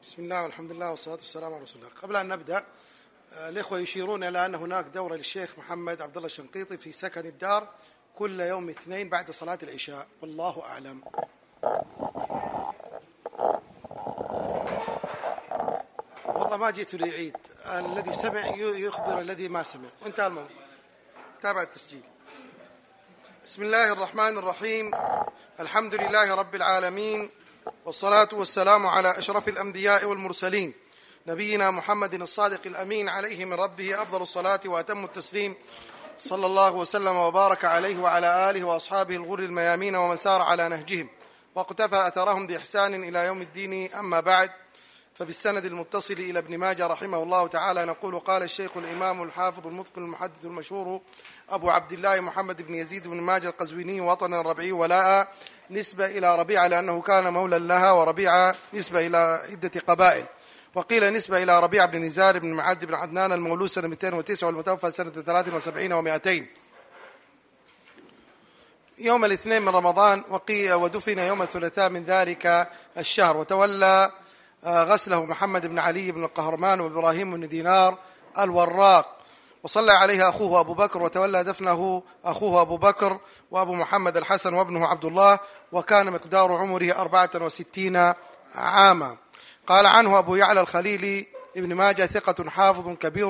بسم الله والحمد لله والصلاة والسلام على رسول الله. قبل أن نبدأ الإخوة يشيرون إلى أن هناك دورة للشيخ محمد عبد الله الشنقيطي في سكن الدار كل يوم اثنين بعد صلاة العشاء، والله أعلم. والله ما جئت لأعيد، الذي سمع يخبر الذي ما سمع، وانتهى الموضوع. تابع التسجيل. بسم الله الرحمن الرحيم. الحمد لله رب العالمين، والصلاة والسلام على أشرف الأنبياء والمرسلين نبينا محمد الصادق الأمين، عليه من ربه أفضل الصلاة وأتم التسليم، صلى الله وسلم وبارك عليه وعلى آله وأصحابه الغر الميامين ومن سار على نهجهم واقتفى أثرهم بإحسان إلى يوم الدين. أما بعد، فبالسند المتصل إلى ابن ماجه رحمه الله تعالى نقول: قال الشيخ الإمام الحافظ المتقن المحدث المشهور أبو عبد الله محمد بن يزيد بن ماجه القزويني، وطنا ربعي ولاء، نسبة إلى ربيعة لأنه كان مولى لها، وربيعة نسبة إلى عدة قبائل، وقيل نسبة إلى ربيعة بن نزار بن معد بن عدنان المولود سنة 209 والمتوفى سنة 73 و200، يوم الاثنين من رمضان، ودفن يوم الثلاثاء من ذلك الشهر، وتولى غسله محمد بن علي بن القهرمان وإبراهيم بن دينار الوراق، وصلى عليه أخوه أبو بكر، وتولى دفنه أخوه أبو بكر وأبو محمد الحسن وابنه عبد الله، وكان مقدار عمره 64 عاما. قال عنه أبو يعلى الخليلي: ابن ماجه ثقة حافظ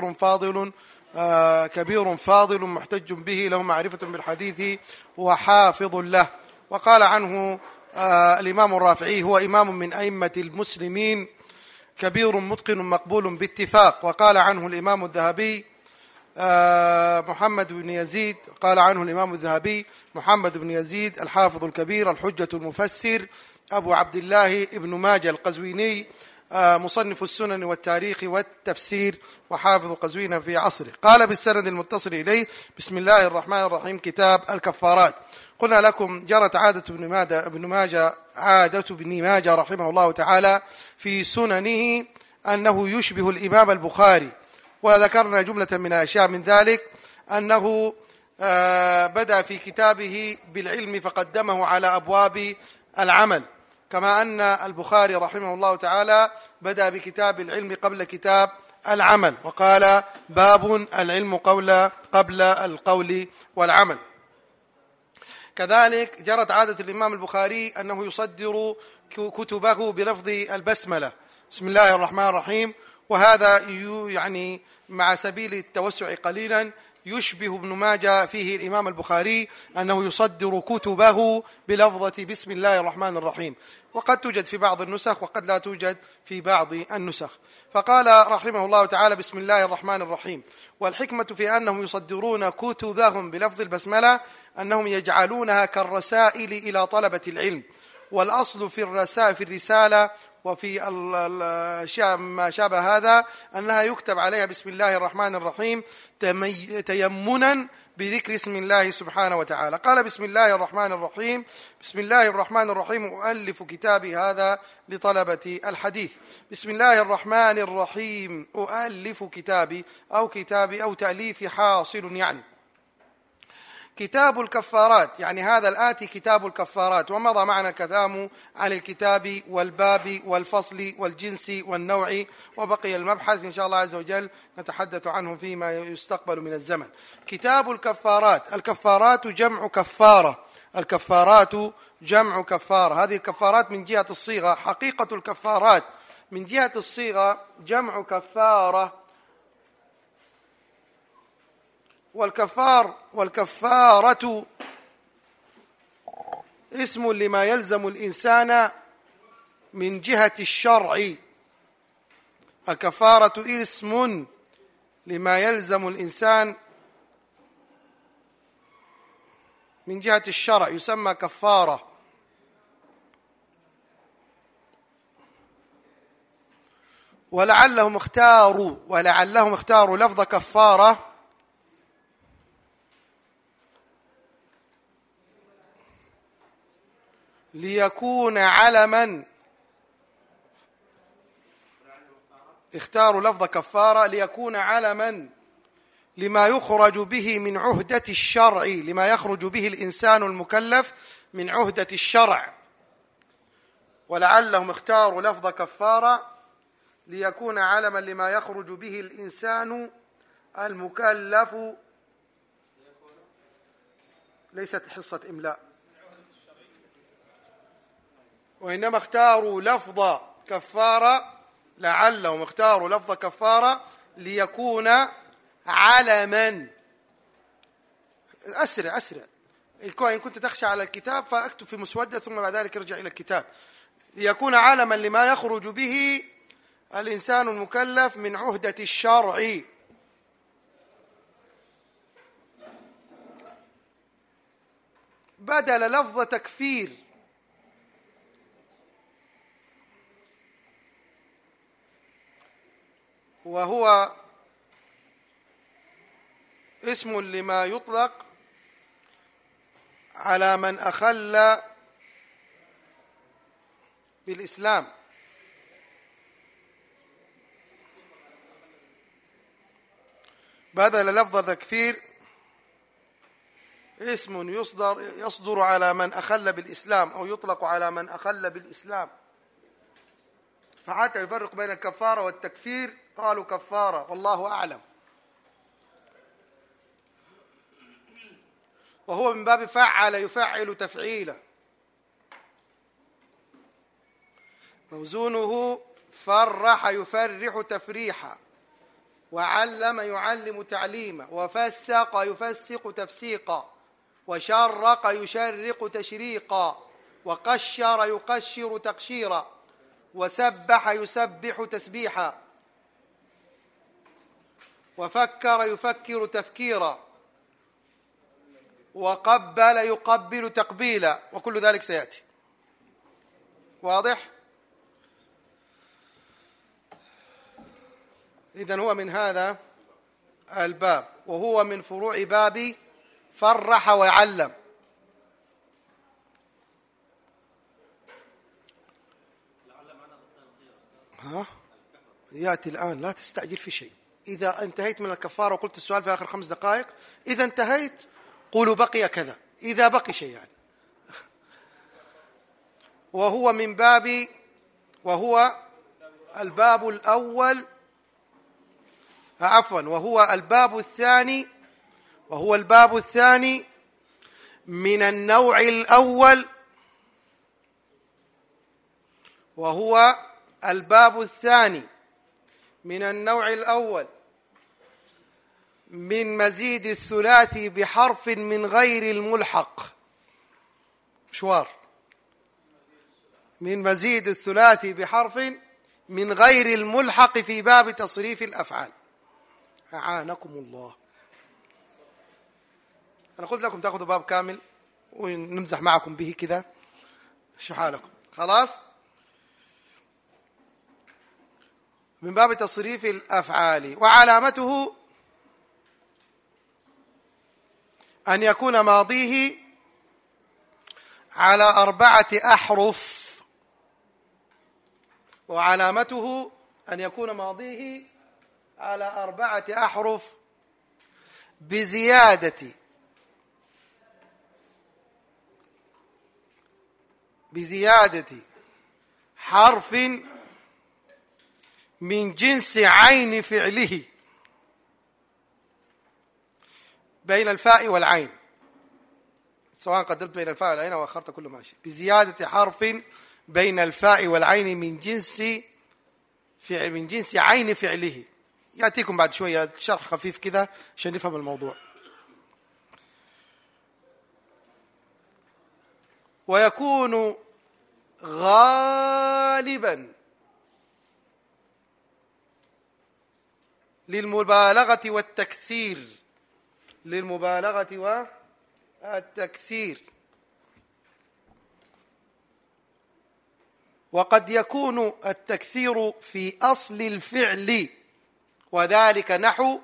كبير فاضل محتج به، له معرفة بالحديث وحافظ له. وقال عنه الإمام الرافعي: هو إمام من أئمة المسلمين، كبير متقن مقبول باتفاق. وقال عنه الإمام الذهبي محمد بن يزيد، قال عنه الإمام الذهبي محمد بن يزيد الحافظ الكبير الحجة المفسر أبو عبد الله ابن ماجه القزويني، مصنف السنن والتاريخ والتفسير، وحافظ قزوين في عصره. قال بالسند المتصل إليه: بسم الله الرحمن الرحيم. كتاب الكفارات. قلنا لكم جرت عادة ابن ماجه رحمه الله تعالى في سننه أنه يشبه الإمام البخاري، وذكرنا جملة من الأشياء من ذلك أنه بدأ في كتابه بالعلم فقدمه على أبواب العمل، كما أن البخاري رحمه الله تعالى بدأ بكتاب العلم قبل كتاب العمل، وقال: باب العلم قبل القول والعمل. كذلك جرت عادة الإمام البخاري أنه يصدر كتبه بلفظ البسملة، بسم الله الرحمن الرحيم، وهذا يعني مع سبيل التوسع قليلا يشبه ابن ماجه فيه الإمام البخاري، أنه يصدر كتبه بلفظة بسم الله الرحمن الرحيم، وقد توجد في بعض النسخ وقد لا توجد في بعض النسخ. فقال رحمه الله تعالى: بسم الله الرحمن الرحيم. والحكمة في أنهم يصدرون كتبهم بلفظ البسملة أنهم يجعلونها كالرسائل إلى طلبة العلم، والأصل في الرسالة وفي ما شابه هذا أنها يكتب عليها بسم الله الرحمن الرحيم تيمنا بذكر اسم الله سبحانه وتعالى. قال: بسم الله الرحمن الرحيم. بسم الله الرحمن الرحيم أؤلف كتابي هذا لطلبة الحديث. بسم الله الرحمن الرحيم أؤلف كتابي أو تأليف حاصل. يعني كتاب الكفارات، يعني هذا الآتي كتاب الكفارات، ومضى معنا الكلام عن الكتاب والباب والفصل والجنس والنوع، وبقي المبحث إن شاء الله عز وجل نتحدث عنه فيما يستقبل من الزمن. كتاب الكفارات. الكفارات جمع كفارة، الكفارات جمع كفارة. هذه الكفارات من جهة الصيغة، حقيقة الكفارات من جهة الصيغة جمع كفارة، والكفارة اسم لما يلزم الإنسان من جهة الشرع. الكفارة اسم لما يلزم الإنسان من جهة الشرع، يسمى كفارة. ولعلهم اختاروا لفظ كفارة ليكون علما، اختاروا لفظ كفارة ليكون علما لما يخرج به من عهدة الشرع، لما يخرج به الإنسان المكلف من عهدة الشرع. ولعلهم اختاروا لفظ كفارة ليكون علما لما يخرج به الإنسان المكلف. ليست حصة إملاء، وإنما اختاروا لفظ كفارة، لعلهم اختاروا لفظ كفارة ليكون علما. أسرع إن كنت تخشى على الكتاب فأكتب في مسودة ثم بعد ذلك ارجع إلى الكتاب. ليكون علما لما يخرج به الإنسان المكلف من عهدة الشرع. بدل لفظ تكفير، وهو اسم لما يطلق على من أخل بالإسلام. بدل لفظ تكفير اسم يصدر على من أخل بالإسلام أو يطلق على من أخل بالإسلام. فحتى يفرق بين الكفارة والتكفير قالوا كفارة والله أعلم. وهو من باب فعل يفعل تفعيلا، موزونه فرح يفرح تفريحا، وعلم يعلم تعليما، وفسق يفسق تفسيقا، وشرق يشرق تشريقا، وقشر يقشر تقشيرا، وسبح يسبح تسبيحا، وفكر يفكر تفكيرا، وقبل يقبل تقبيلا، وكل ذلك سيأتي. واضح؟ إذن هو من هذا الباب، وهو من فروع باب فرح وعلم. يأتي الآن، لا تستعجل في شيء. إذا انتهيت من الكفارة وقلت السؤال في آخر 5 دقائق، إذا انتهيت قولوا بقي كذا، إذا بقي شيء يعني. وهو من باب، وهو الباب الأول، وهو الباب الثاني، وهو الباب الثاني من النوع الأول، وهو الباب الثاني من النوع الأول من مزيد الثلاثي بحرف من غير الملحق. مشوار من مزيد الثلاثي بحرف من غير الملحق في باب تصريف الأفعال. أعانكم الله. أنا قلت لكم تأخذوا باب كامل ونمزح معكم به كذا، شو حالكم؟ خلاص. من باب تصريف الأفعال، وعلامته أن يكون ماضيه على 4 أحرف. وعلامته أن يكون ماضيه على 4 أحرف بزيادة حرف من جنس عين فعله بين الفاء والعين، سواء قدرت بين الفاء والعين أو أخرت كله ماشي. بزيادة حرف بين الفاء والعين من جنس عين فعله. يأتيكم بعد شوية شرح خفيف كذا عشان نفهم الموضوع. ويكون غالبا للمبالغة والتكثير، وقد يكون التكثير في أصل الفعل، وذلك نحو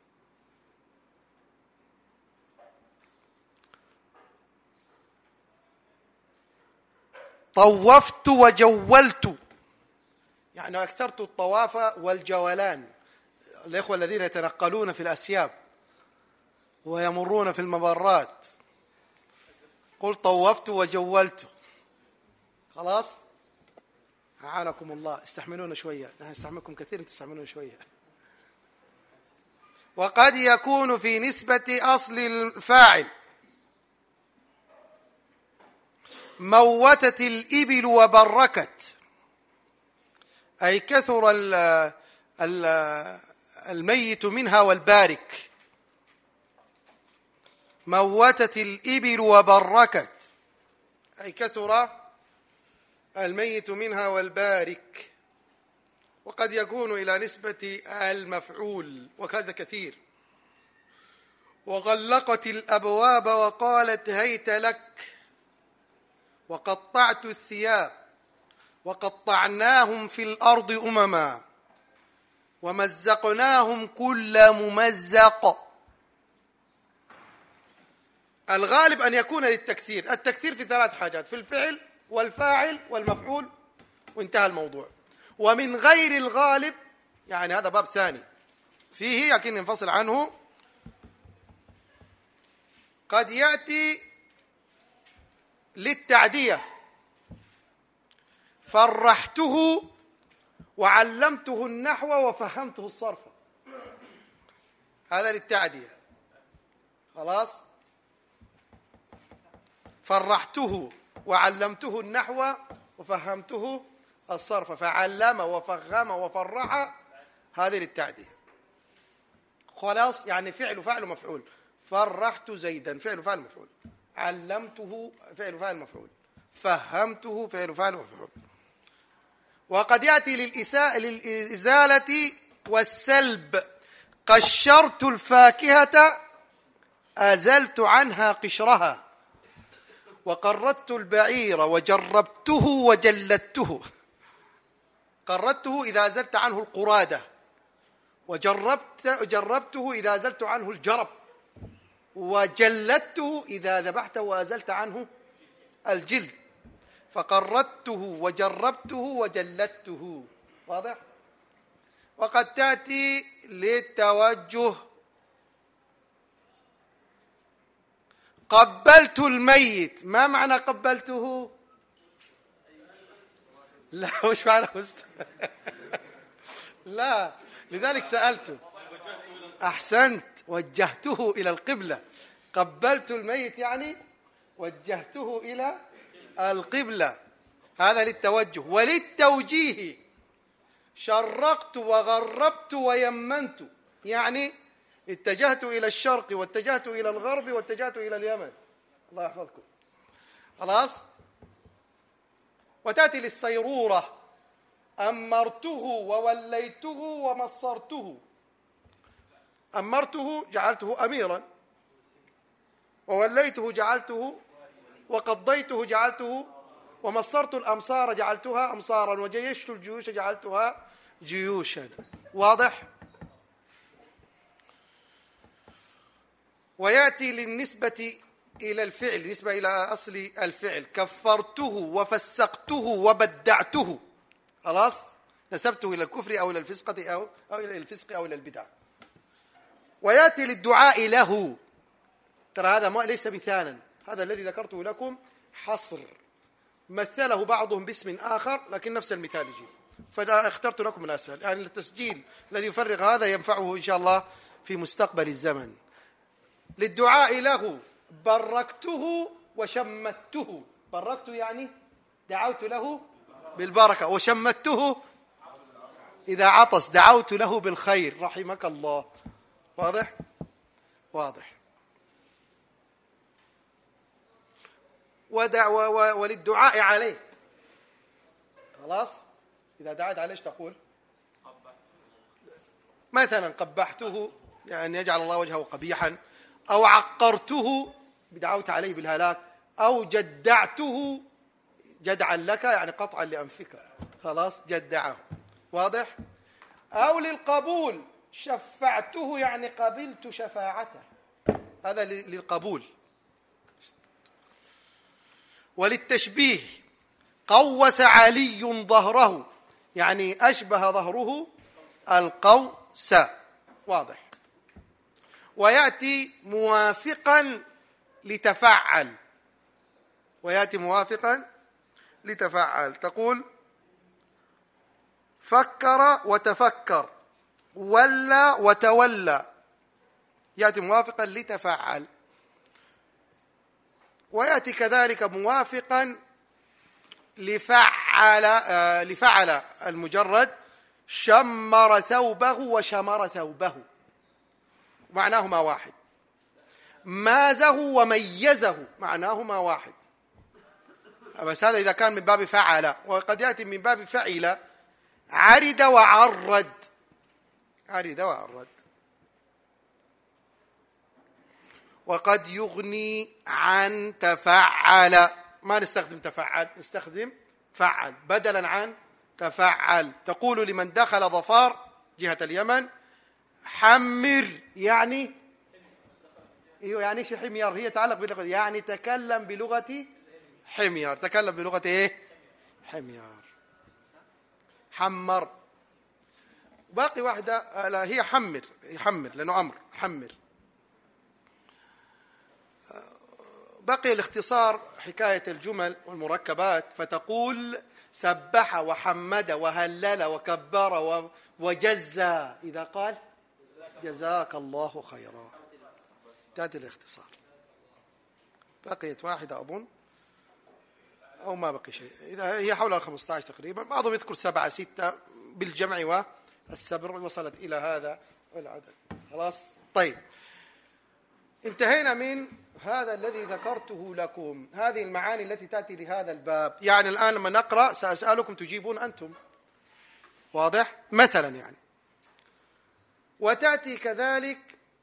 طوفت وجولت، يعني أكثرت الطواف والجولان. الإخوة الذين يتنقلون في الأسياب ويمرون في الممرات، قل طوفت وجولت. خلاص. أعانكم الله، استحملونا شوية، نحن نستحملكم كثير، انتم تستحملونا شوية. وقد يكون في نسبة أصل الفاعل موتت الإبل وبركت، أي كثر الميت منها والبارك. موتت الإبل وبركت أي كثر الميت منها والبارك. وقد يكون إلى نسبة المفعول، وكذا كثير. وغلقت الأبواب وقالت هيت لك، وقطعت الثياب، وقطعناهم في الأرض أمما، ومزقناهم كل ممزق. الغالب أن يكون للتكثير. التكثير في 3 حاجات: في الفعل والفاعل والمفعول، وانتهى الموضوع. ومن غير الغالب، يعني هذا باب ثاني فيه لكن ينفصل عنه، قد يأتي للتعدية: فرحته وعلمته النحو وفهمته الصرف. هذا للتعدية. خلاص، فرحته وعلمته النحو وفهمته الصرف، فعلم وفهم وفرح، هذه للتعدية. خلاص، يعني فعل وفعل ومفعول. فرحت زيدا فعل وفعل مفعول، علمته فعل وفعل مفعول، فهمته فعل وفعل مفعول. وقد يأتي للإزالة والسلب: قشرت الفاكهة أزلت عنها قشرها، وقردت البعير وجربته وجلدته. قردته إذا أزلت عنه القرادة، وجربته إذا أزلت عنه الجرب، وجلدته إذا ذبحته وأزلت عنه الجلد. فقردته وجربته وجلدته. واضح؟ وقد تأتي للتوجه: قبلت الميت. ما معنى قبلته؟ لا، وش معنى لا، لذلك سألته. أحسنت، وجهته إلى القبلة. قبلت الميت يعني وجهته إلى القبلة، هذا للتوجه. وللتوجيه: شرقت وغربت ويمنت، يعني اتجهت إلى الشرق واتجهت إلى الغرب واتجهت إلى اليمن. الله يحفظكم. خلاص. وتأتي للصيرورة: أمرته ووليته ومصرته. أمرته جعلته أميرا، ووليته جعلته، وقضيته جعلته، ومصرت الأمصار جعلتها أمصارا، وجيشت الجيوش جعلتها جيوشا. واضح؟ ويأتي للنسبة إلى الفعل، نسبة إلى أصل الفعل: كفرته وفسقته وبدعته. خلاص، نسبته إلى الكفر أو إلى الفسقة أو إلى الفسق أو إلى البدع. ويأتي للدعاء له. ترى هذا ليس مثالا، هذا الذي ذكرته لكم حصر، مثله بعضهم باسم آخر لكن نفس المثال يجي، فاخترت لكم الأسهل. يعني التسجيل الذي يفرغ هذا ينفعه إن شاء الله في مستقبل الزمن. للدعاء له: بركته وشمته. بركته يعني دعوت له بالبركة، وشمته إذا عطس دعوت له بالخير، رحمك الله. واضح؟ واضح. وللدعاء عليه. خلاص، إذا دعيت عليه تقول مثلا قبحته، يعني يجعل الله وجهه قبيحا، أو عقرته بدعوت عليه بالهلاك، أو جدعته جدعا لك يعني قطعا لأنفك. خلاص، جدعه. واضح؟ أو للقبول: شفعته يعني قبلت شفاعته، هذا للقبول. وللتشبيه: قوس علي ظهره، يعني أشبه ظهره القوس. واضح؟ ويأتي موافقا لتفعل. ويأتي موافقا لتفعل، تقول فكر وتفكر، ولى وتولى، يأتي موافقا لتفعل. ويأتي كذلك موافقا لفعل المجرد، شمر ثوبه وشمر ثوبه، معناهما واحد. مازه وميزه معناهما واحد، بس هذا إذا كان من باب فعل. وقد يأتي من باب فعل، عرد وعرد، عرد وعرد. وقد يغني عن تفعل، ما نستخدم تفعل، نستخدم فعل بدلا عن تفعل. تقول لمن دخل ظفار جهة اليمن حمر، يعني ايوه، يعني ايش حميار؟ هي تعلق بلغة، يعني تكلم بلغة حميار، تكلم بلغة ايه؟ حميار. حمر. باقي واحدة، لا هي حمر، يحمر لأنه أمر، حمر. بقي الاختصار حكاية الجمل والمركبات، فتقول سبح وحمد وهلل وكبر وجزى، إذا قال جزاك الله خيرا، تأتي الاختصار. بقيت واحدة أظن، أو ما بقي شيء، إذا هي حول 15 تقريبا، بعضهم يذكر 7 6 بالجمع والسبر، وصلت إلى هذا العدد. خلاص، طيب، انتهينا من هذا الذي ذكرته لكم، هذه المعاني التي تأتي لهذا الباب. يعني الآن لما نقرأ سأسألكم تجيبون أنتم، واضح؟ مثلا يعني. وتأتي كذلك،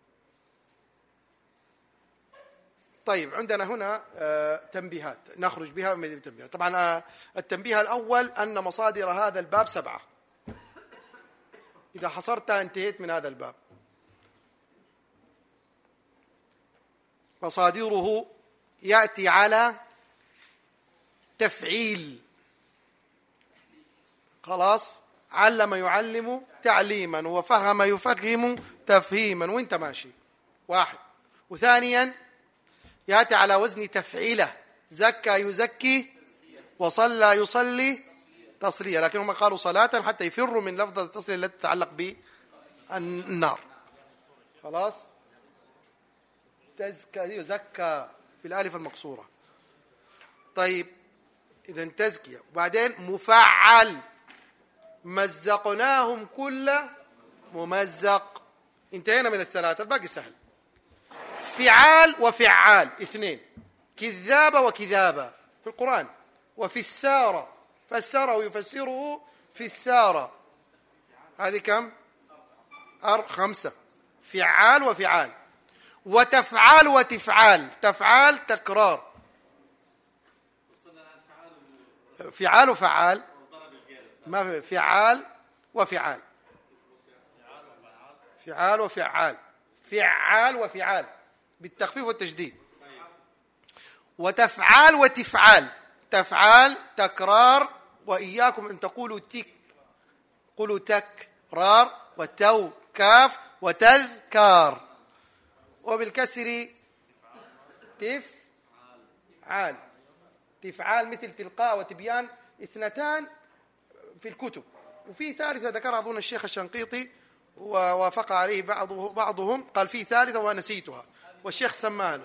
طيب عندنا هنا تنبيهات نخرج بها من التنبيهات. طبعا التنبيه الأول أن مصادر هذا الباب 7، إذا حصرتها انتهيت من هذا الباب. مصادره يأتي على تفعيل، خلاص، علم يعلم تعليما، وفهم يفهم تفهيما، وانت ماشي واحد. وثانيا يأتي على وزن تفعيله، زكى يزكي، وصلى يصلي تصلية، لكنهم قالوا صلاة حتى يفروا من لفظة التصلية التي تتعلق بالنار. خلاص، تزكى يزكى بالالف المقصورة. طيب، إذا تزكية. وبعدين مفعل، مزقناهم كل ممزق. انتهينا من الثلاثة، الباقي سهل. فعال وفعال 2، كذابة وكذابة في القرآن. وفي السارة، فسره يفسره في السارة، هذه كم؟ 5. فعال وفعال. وتفعال وتفعال، تفعال تكرار، فعال وفعال، ما فعال وفعال، فعال وفعال، فعال وفعال بالتخفيف والتشديد. وتفعال وتفعال، تفعال تكرار، وإياكم أن تقولوا تك، قولوا تكرار، وتو كاف، وتذكار. وبالكسر تفعال، تفعال مثل تلقاء وتبيان، 2 في الكتب. وفي ثالثة ذكرها أظن الشيخ الشنقيطي ووافق عليه بعضهم، قال في ثالثة ونسيتها، والشيخ سمانا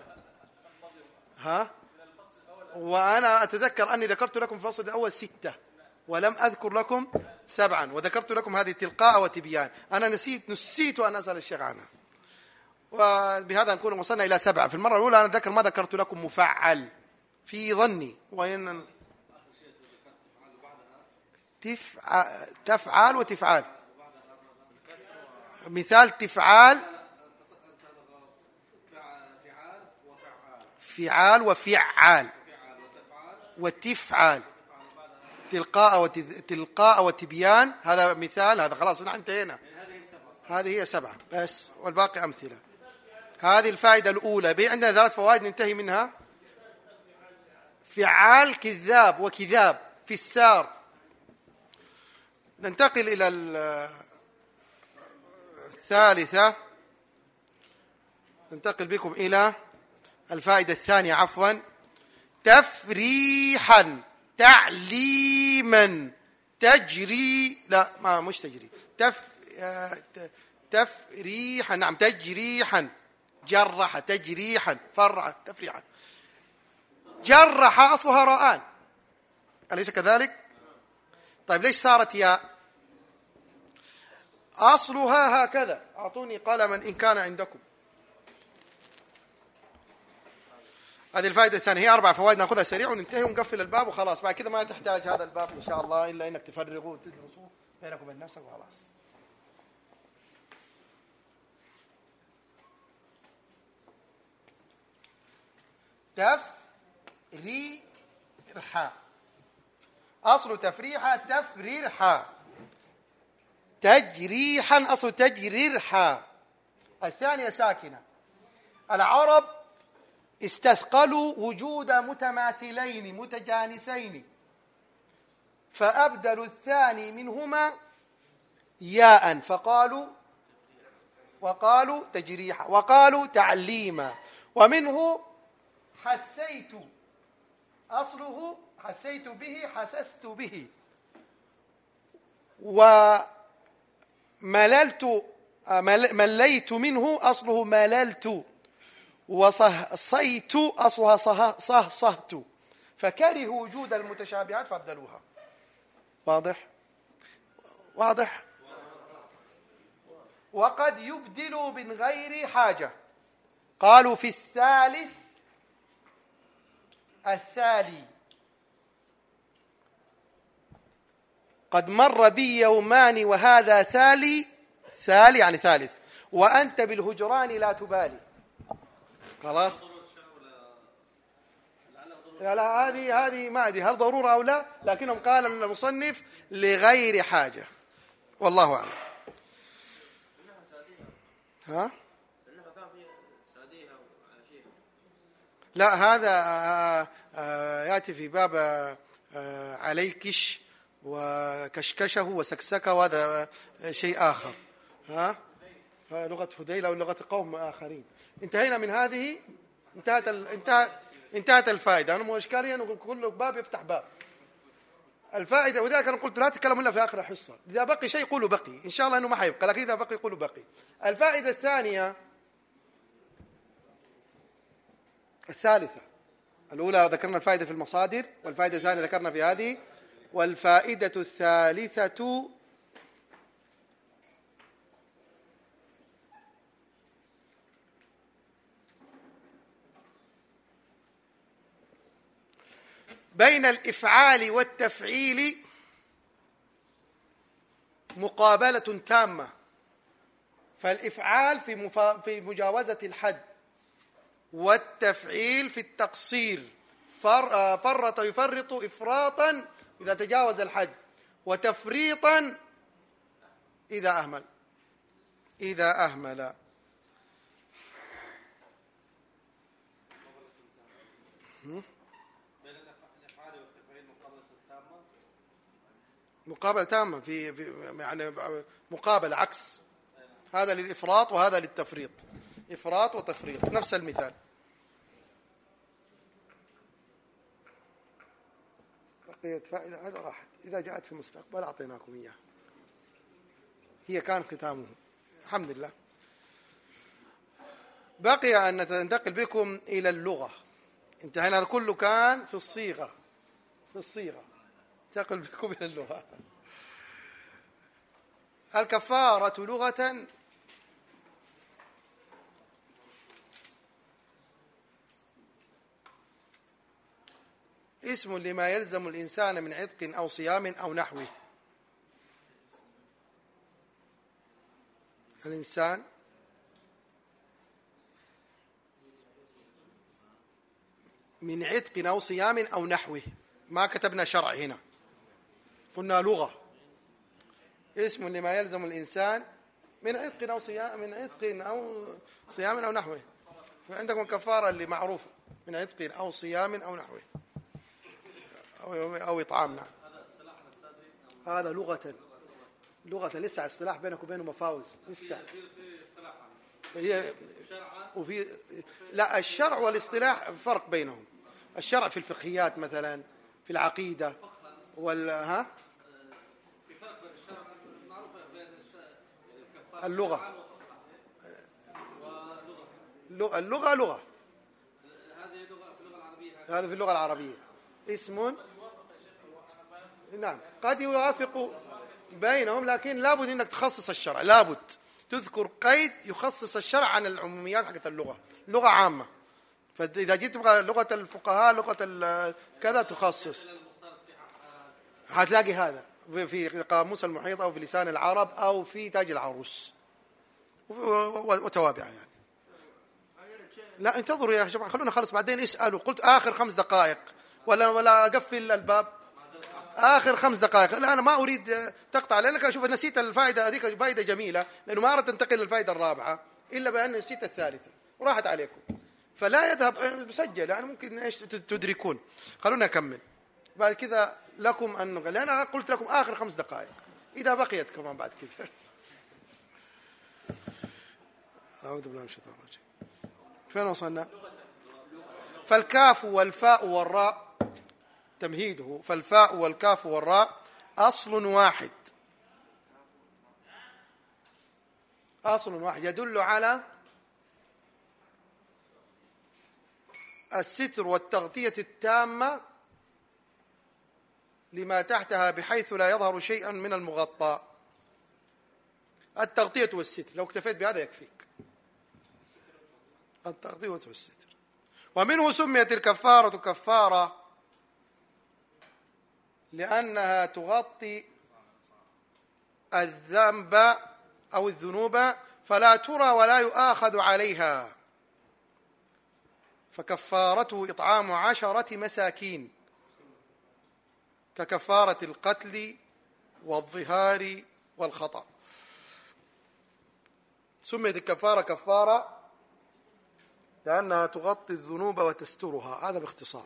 وأنا أتذكر أني ذكرت لكم في الفصل الأول 6 ولم أذكر لكم 7، وذكرت لكم هذه تلقاء وتبيان، أنا نسيت أن أسأل الشيخ عنها. وبهذا نكون وصلنا إلى 7. في المرة الأولى أنا أتذكر ما ذكرت لكم مفعل في ظني، وإن تفعال وتفعال، مثال تفعال، فعال وفعال، وتفعال، تلقاء وتبيان، هذا مثال. هذا خلاص نحن انتهينا، هذه هي 7 بس، والباقي أمثلة. هذه الفائدة الأولى. عندنا 3 فوائد ننتهي منها. فعال كذاب وكذاب في السار. ننتقل إلى الثالثة، ننتقل بكم إلى الفائدة الثانية، عفوا. تفريحا تعليما تجري، لا ما مش تجري، تفريحا. نعم تجريحا. جرح تجريحا، فرع تفريحا. جرح أصلها راءان، أليس كذلك؟ طيب ليش صارت ياء؟ أصلها هكذا. أعطوني قلما إن كان عندكم. هذه الفائدة الثانية. هي 4 فوائد نأخذها سريع وننتهي ونقفل الباب وخلاص. بعد كذا ما تحتاج هذا الباب إن شاء الله إلا إنك تفرغوه وتدرسوه بينك وبين نفسك وخلاص. تفريحا، أصل تفريحا تفريحا. تجريحا أصل تجريحا. الثانية ساكنة. العرب استثقلوا وجود متماثلين متجانسين فأبدلوا الثاني منهما ياء وقالوا تجريحا وقالوا تعليما. ومنه حسيت، أصله حسيت به حسست به. مليت منه أصله مللت. وصهصيت أصلها صهصهت. فكرهوا وجود المتشابهات فأبدلوها. واضح. وقد يبدلوا من غير حاجة. قالوا في الثالث الثالي. قد مر بي يومان وهذا ثالي يعني ثالث، وأنت بالهجران لا تبالي. خلاص. لا هذه ما أدري هل ضرورة أو لا، لكنهم قال المصنف لغير حاجة، والله أعلم. ها؟ لا هذا يأتي في باب عليكش وكشكشه وسكسكه، وهذا شيء آخر. ها؟ لغة هذيل أو لغة قوم آخرين. انتهينا من هذه. انتهت الفائدة. أنا مو إشكاليا نقول كل باب يفتح باب. الفائدة، وذلك أنا قلت لا تتكلم إلا في آخر الحصة. إذا بقي شيء قولوا بقي، إن شاء الله إنه ما حيبقى، لكن إذا بقي قولوا بقي. الفائدة الثانية الثالثة. الأولى ذكرنا الفائدة في المصادر، والفائدة الثانية ذكرنا في هذه. والفائدة الثالثة بين الإفعال والتفعيل مقابلة تامة. فالإفعال في مجاوزة الحد، والتفعيل في التقصير. فرط يفرط إفراطا إذا تجاوز الحد، وتفريطا إذا أهمل. مقابلة تامة في يعني مقابلة عكس. هذا للإفراط وهذا للتفريط. إفراط وتفريط نفس المثال. بقيت فائدة هذا راحت، إذا جاءت في المستقبل أعطيناكم إياها. هي كان ختامه الحمد لله. بقي أن ننتقل بكم إلى اللغة. انتهينا. هذا كله كان في الصيغة. انتقل بكم إلى اللغة. الكفارة لغة اسم لما يلزم الإنسان من عتق أو صيام أو نحوه. الإنسان من عتق أو صيام أو نحوه. ما كتبنا شرع هنا، قلنا لغة. اسم لما يلزم الإنسان من عتق أو صيام أو نحوه. عندكم الكفارة اللي معروفة من عتق أو صيام أو نحوه أو إطعام. نعم هذا لغة لسه اصطلاح بينك وبينه مفاوز لسه. هي وفي لا الشرع والاصطلاح فرق بينهم. الشرع في الفقهيات مثلا، في العقيدة اللغة اللغة لغة، هذا في اللغة العربية اسم، نعم قد يوافق بينهم، لكن لابد انك تخصص الشرع، لابد تذكر قيد يخصص الشرع عن العموميات حقت اللغة، لغة عامة. فإذا جيت تبغى لغة الفقهاء لغة كذا تخصص، هتلاقي هذا في قاموس المحيط أو في لسان العرب أو في تاج العروس وتوابع يعني. لا انتظروا يا جماعة، خلونا خلص بعدين اسألوا. قلت آخر 5 دقائق ولا أقفل الباب؟ آخر 5 دقائق. لا أنا ما أريد تقطع، لأنك أشوف نسيت الفائدة هذيك، فائدة جميلة، لأنه ما أردت أنتقل للفائدة الرابعة إلا بأن نسيت الثالثة وراحت عليكم. فلا يذهب بسجل يعني، ممكن ايش تدركون. خلونا نكمل بعد كذا لكم أنه، لأن أنا قلت لكم آخر 5 دقائق، إذا بقيت كمان بعد كذا. أعوذ بالله من الشيطان الرجيم. فين وصلنا؟ فالكاف والفاء والراء تمهيده، فالفاء والكاف والراء أصل واحد، أصل واحد يدل على الستر والتغطية التامة لما تحتها بحيث لا يظهر شيئا من المغطى. التغطية والستر، لو اكتفيت بهذا يكفيك، التغطية والستر. ومنه سميت الكفارة كفارة لأنها تغطي الذنب أو الذنوب فلا ترى ولا يؤاخذ عليها، فكفارته إطعام 10 مساكين ككفارة القتل والظهار والخطأ. سميت الكفارة كفارة لأنها تغطي الذنوب وتسترها، هذا باختصار.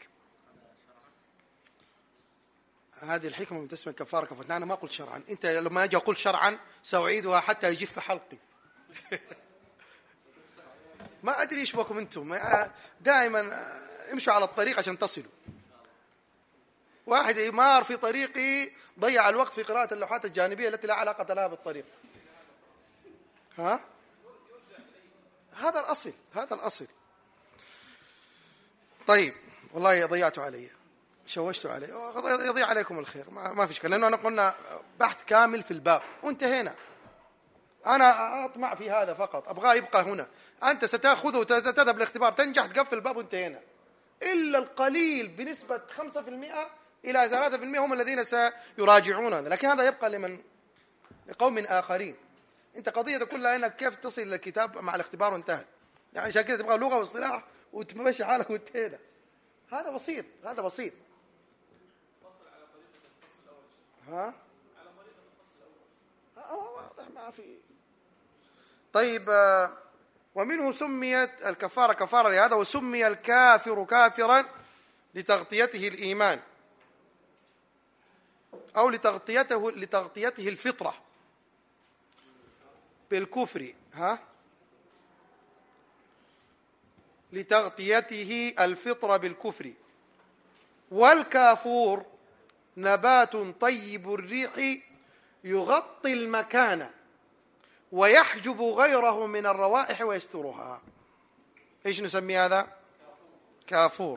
هذه الحكمة من تسمى الكفارة كفارة. أنا ما قلت شرعا، أنت لما أجي أقول شرعا سأعيدها حتى يجف حلقي. ما أدري إيش بكم أنتم، دائما امشوا على الطريق عشان تصلوا. واحد يمار في طريقي ضيع الوقت في قراءة اللوحات الجانبية التي لا علاقة لها بالطريق. ها؟ هذا الأصل، هذا الأصل. طيب والله ضيعتوا علي، شوشتوا علي، يضيع عليكم الخير، ما في إشكال، لأنه أنا قلنا بحث كامل في الباب وانتهينا. أنا أطمع في هذا فقط، أبغاه يبقى هنا. أنت ستأخذه وتذهب الاختبار، تنجح تقفل الباب وانتهينا. إلا القليل بنسبة 5% إلى 3% هم الذين سيراجعون هذا، لكن هذا يبقى لقوم آخرين. أنت قضية كلها أنك كيف تصل إلى الكتاب مع الاختبار وانتهت. يعني عشان كده تبغى لغة واصطلاح وتمشي حالك وانتهينا. هذا بسيط، هذا بسيط. ها؟ واضح ما في. طيب ومنه سميت الكفارة كفارة لهذا، وسمي الكافر كافرا لتغطيته الإيمان أو لتغطيته الفطرة بالكفر. ها؟ لتغطيته الفطرة بالكفر. والكافور نبات طيب الريح يغطي المكان ويحجب غيره من الروائح ويسترها. ايش نسمي هذا؟ كافور.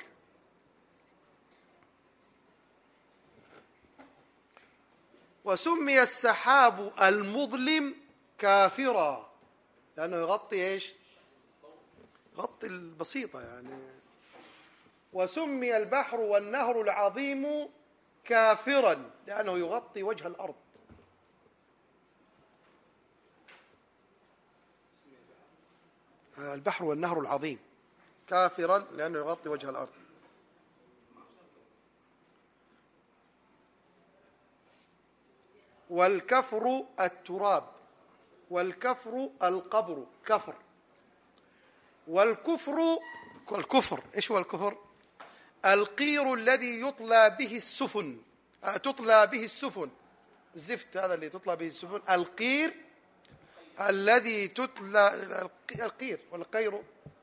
وسمي السحاب المظلم كافرا لأنه يغطي ايش؟ يغطي البسيطة يعني. وسمي البحر والنهر العظيم كافرا لأنه يغطي وجه الأرض. البحر والنهر العظيم كافرا لأنه يغطي وجه الأرض. والكفر التراب، والكفر القبر كفر. والكفر الكفر ايش هو الكفر؟ القير الذي يطلى به السفن، تطلى به السفن، الزفت هذا اللي تطلى به السفن. القير الذي تطلى، القير والقير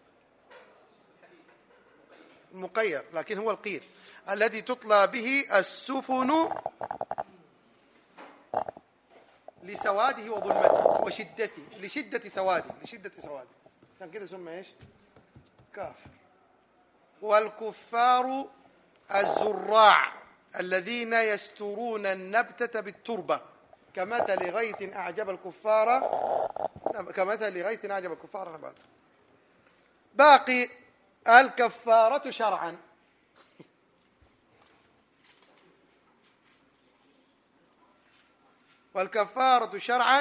مقير لكن هو القير الذي تطلى به السفن لسواده وظلمته وشدته، لشدة سواده، عشان كده سمى ايش؟ كافر. والكفار الزراع الذين يسترون النبتة بالتربة كمثل غيث أعجب الكفار نباته. باقي الكفارة شرعا. والكفارة شرعا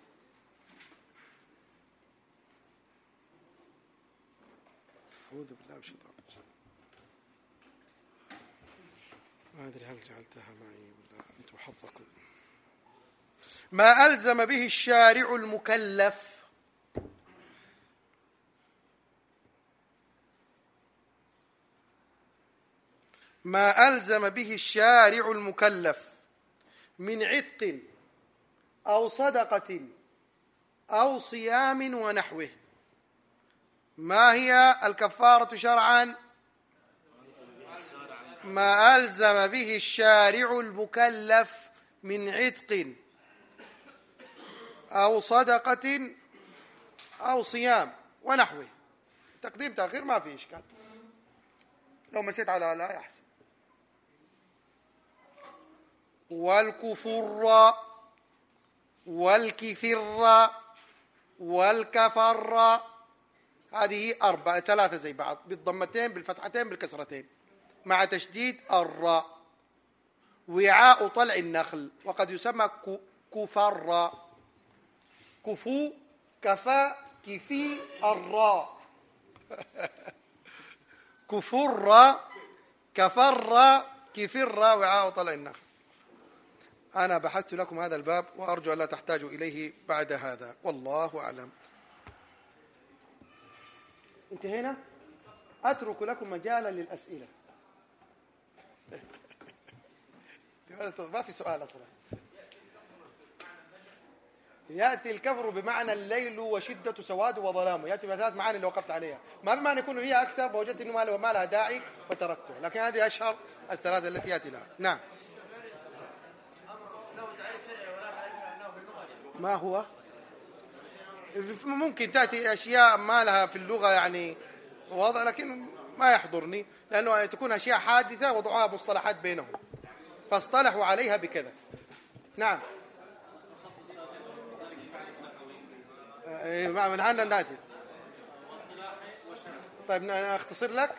أعوذ بالله من الشيطان الرجيم. ما أدري هل جعلتها معي ولا أنتم حظكم. ما ألزم به الشارع المكلف من عتق أو صدقة أو صيام ونحوه. ما هي الكفارة شرعا؟ ما ألزم به الشارع المكلف من عتق أو صدقة أو صيام ونحوه. تقديم تأخير ما في إشكال، لو مشيت على لا يحسن. والكفر والكفر والكفر، هذه ثلاثة زي بعض، بالضمتين بالفتحتين بالكسرتين مع تشديد الراء. وعاء طلع النخل، وقد يسمى كفر، كفو كفا كفي الراء كفر كفر كفر وعاء طلع النخل. أنا بحثت لكم هذا الباب وأرجو أن لا تحتاجوا إليه بعد هذا، والله أعلم. انتهينا؟ أترك لكم مجالا للأسئلة. ما في سؤال أصلا. يأتي الكفر بمعنى الليل وشدة سواده وظلامه، يأتي بثلاث معاني اللي وقفت عليها. ما بمعنى يكون هي أكثر فوجدت أنه ما لها داعي فتركته، لكن هذه أشهر الثلاثة التي يأتي لها. نعم. ما هو؟ ممكن تأتي أشياء ما لها في اللغة يعني واضح، لكن ما يحضرني، لأنه تكون أشياء حادثة وضعوها مصطلحات بينهم فاصطلحوا عليها بكذا. نعم. من عنا ناتي. طيب أنا أختصر لك.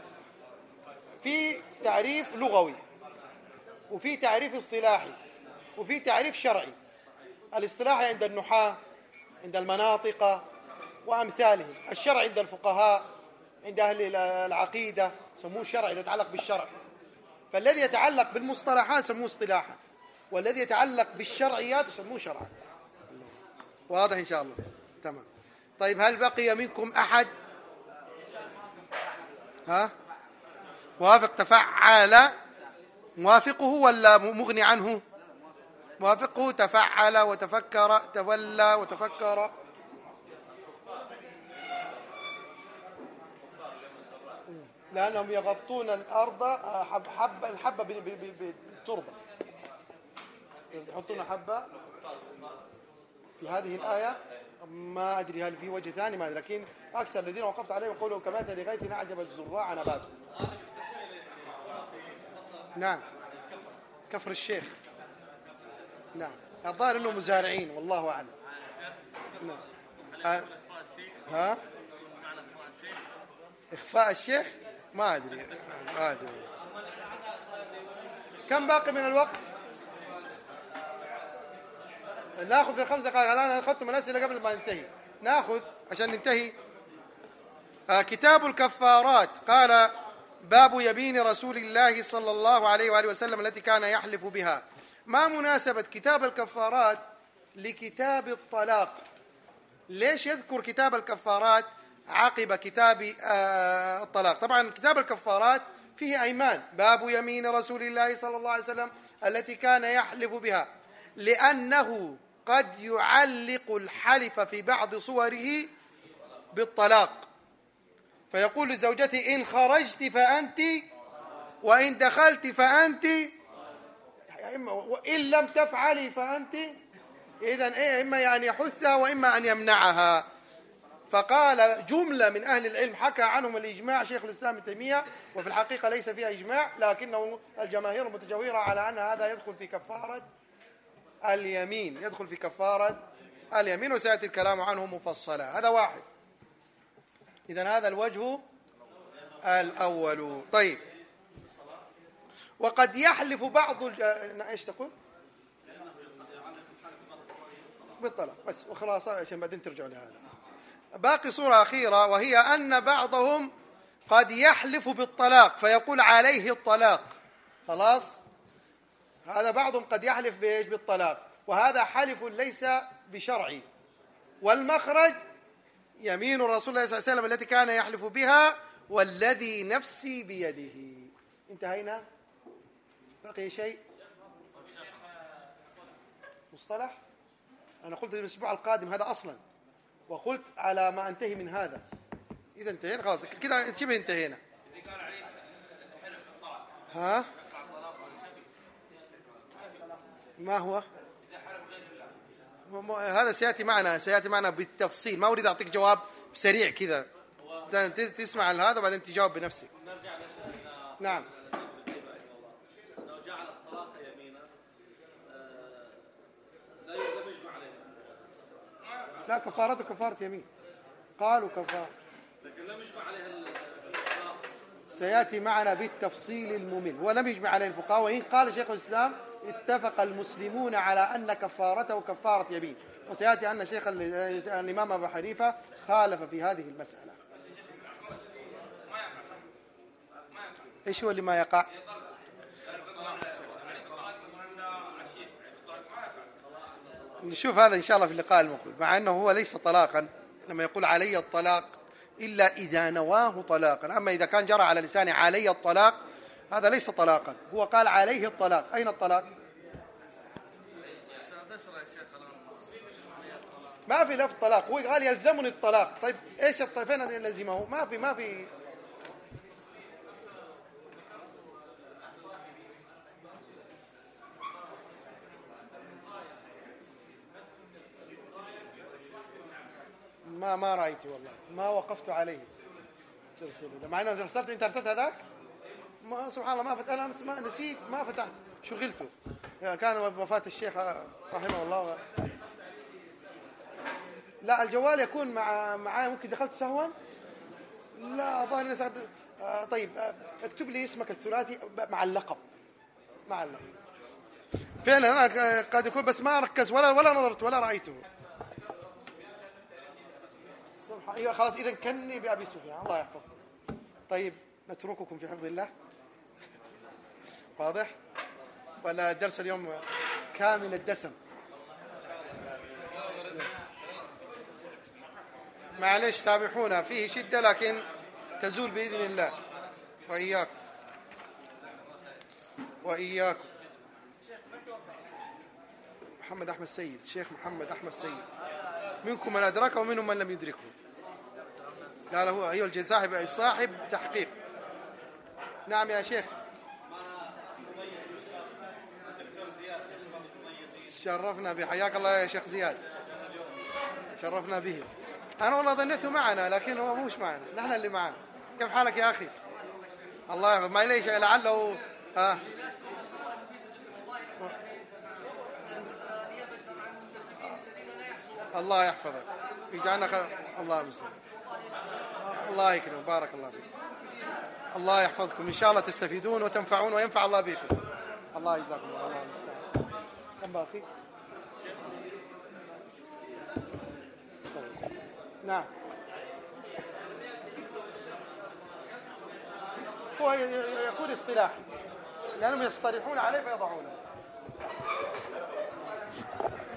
في تعريف لغوي، وفي تعريف اصطلاحي، وفي تعريف شرعي. الاصطلاحي عند النحاة، عند المناطق وأمثالهم. الشرع عند الفقهاء، عند أهل العقيدة سموه شرع، يتعلق بالشرع. فالذي يتعلق بالمصطلحات سموه اصطلاحا، والذي يتعلق بالشرعيات سموه شرعا. واضح إن شاء الله؟ تمام. طيب هل بقي منكم أحد موافق تفعل؟ موافقه ولا مغني عنه؟ موافقه. تفعل وتفكر، تولى وتفكر. لأنهم يغطون الأرض الحبة بالتربة، يحطون حبة في هذه الآية. ما أدري هل في وجه ثاني، ما أدري، لكن أكثر الذين وقفت عليهم يقولوا كمثل غيث أعجب الزراع نباته. نعم. كفر الشيخ. نعم. الظاهر أنهم مزارعين، والله أعلم. نعم. إخفاء الشيخ ما أدري. كم باقي من الوقت؟ ناخذ في 5 دقائق. الآن أخذتم الأسئلة قبل ما ننتهي، ناخذ عشان ننتهي. كتاب الكفارات. قال: باب يمين رسول الله صلى الله عليه وآله وسلم التي كان يحلف بها. ما مناسبة كتاب الكفارات لكتاب الطلاق؟ ليش يذكر كتاب الكفارات عقب كتاب الطلاق؟ طبعا كتاب الكفارات فيه أيمان. باب يمين رسول الله صلى الله عليه وسلم التي كان يحلف بها، لأنه قد يعلق الحلف في بعض صوره بالطلاق، فيقول لزوجته: إن خرجت فأنت، وإن دخلت فأنت، وإن لم تفعلي فأنت إذن إيه، إما أن يحثها وإما أن يمنعها. فقال جملة من أهل العلم حكى عنهم الإجماع شيخ الإسلام ابن تيمية، وفي الحقيقة ليس فيها إجماع، لكنه الجماهير متجاورة على أن هذا يدخل في كفارة اليمين، يدخل في كفارة اليمين، وسيأتي الكلام عنه مفصلا. هذا واحد. إذن هذا الوجه الأول. طيب، وقد يحلف بعض إيش تقول؟ بالطلاق بس وخلاص، عشان بعدين ترجعوا لهذا. باقي صورة أخيرة، وهي أن بعضهم قد يحلف بالطلاق فيقول عليه الطلاق. خلاص، هذا بعضهم قد يحلف بالطلاق، وهذا حلف ليس بشرعي. والمخرج يمين الرسول الله صلى الله عليه وسلم التي كان يحلف بها والذي نفسي بيده. انتهينا. بقي شيء مصطلح. أنا قلت الأسبوع القادم هذا أصلا، وقلت على ما أنتهي من هذا. إذا انتهينا خلاص كذا، شبه انتهينا. ها، ما هو هذا؟ سيأتي معنا بالتفصيل. ما أريد أعطيك جواب سريع كذا، تسمع هذا وبعدين تجاوب بنفسك. نعم. لو جعل الطلاق يمينا لا يجمع عليه. لا، كفارته كفارة يمين. قالوا كفارة، لكن لم يجمع عليها الطلاق. سيأتي معنا بالتفصيل الممل. ولم يجمع عليه الفقهاء، وإن قال شيخ الإسلام اتفق المسلمون على أن كفارته كفارة يمين، وسيأتي أن شيخ الإمام أبو حنيفة خالف في هذه المسألة. إيش هو اللي ما يقع؟ نشوف هذا إن شاء الله في اللقاء المقبل، مع أنه هو ليس طلاقا لما يقول علي الطلاق، إلا إذا نواه طلاقا. أما إذا كان جرى على لسانه علي الطلاق هذا ليس طلاقا. هو قال عليه الطلاق. أين الطلاق؟ ما في لفظ طلاق. هو قال يلزمني الطلاق. طيب إيش فين يلزمه؟ ما في ما رأيت والله، ما وقفت عليه ترسل. مع أنه أنت أرسلت هذاك، سبحان الله أنا نسيت، ما فتحت، شغلته. يعني كان وفاة الشيخ رحمه الله. لا، الجوال يكون معايا. ممكن دخلت سهوا. لا ظاهر. طيب اكتب لي اسمك الثلاثي مع اللقب. فعلا أنا قد يكون، بس ما ركز ولا نظرت ولا رأيته. خلاص، إذا كني بأبي سفيان. الله يحفظ. طيب نترككم في حفظ الله. واضح؟ ولا الدرس اليوم كامل الدسم؟ معلش سامحونا، فيه شدة لكن تزول بإذن الله. وإياكم. محمد أحمد سيد، شيخ محمد أحمد سيد، منكم من أدركه ومنهم من لم يدركه. لا هو أيوة صاحب تحقيق. نعم يا شيخ. شرفنا به، حياك الله يا شيخ زياد، شرفنا به. أنا والله ظنيته معنا لكن هو مش معنا، نحن اللي معنا. كيف حالك يا أخي؟ الله يحفظ. ما ليش لعله الله يحفظك، يجعلنا خير. الله المستعان. الله يكرمك، بارك الله فيك. الله يحفظكم، إن شاء الله تستفيدون وتنفعون وينفع الله بكم. الله يجزاكم الله. الله المستعان. كم باقي؟ طيب. نعم. هو يكون اصطلاح لأنهم يصطلحون عليه فيضعونه.